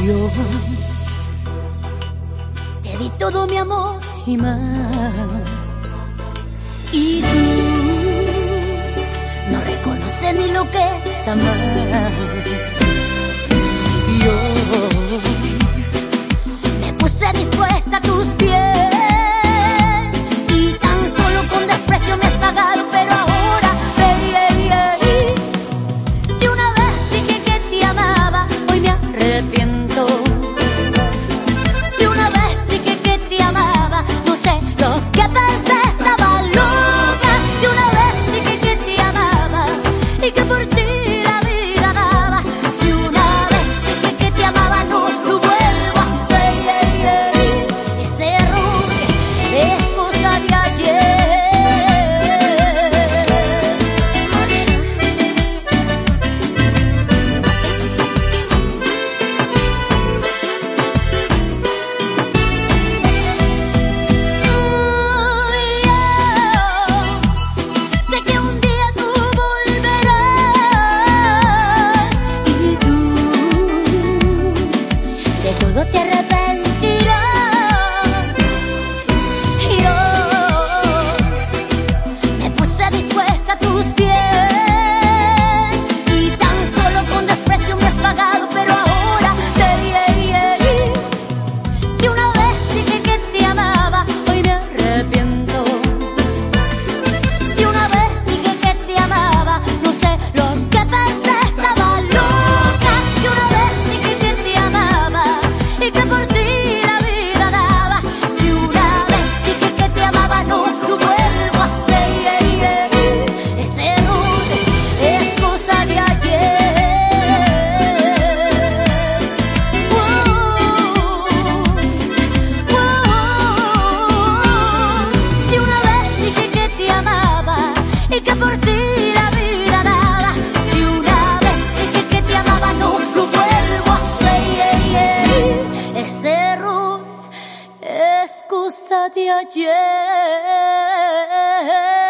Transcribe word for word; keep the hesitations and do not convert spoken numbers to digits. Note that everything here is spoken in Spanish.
Yo te di todo mi amor y más, y tú no reconoces ni lo que es amar. Yo me puse dispuesta a tus pies y tan solo con desprecio me has pagado, pero ahora, hey, hey, hey, si una vez dije que te amaba, hoy me arrepiento. Si una vez dije que te amaba, no sé lo que pensé, estaba loca. Si una vez dije que te amaba y que por ti la vida daba, si una vez dije que te amaba, no lo vuelvo a hacer. Hey, hey, ese error es cosa de ayer. Todo te arrepentirás. Yo me puse dispuesta a tus pies y tan solo con desprecio me has pagado, pero ahora te diré. Si una vez dije que te amaba, hoy me arrepiento. Si una vez dije que te amaba, no sé lo que pensé, estaba loca. Si una vez dije que te amaba y que por ti la vida daba, si una vez dije que te amaba, no lo vuelvo a hacer. Ese error es cosa de ayer. Wow, wow. Si una vez dije que te amaba y que por ti la vida daba, si una vez dije que te amaba, no lo vuelvo a hacer. Ese error es cosa de ayer.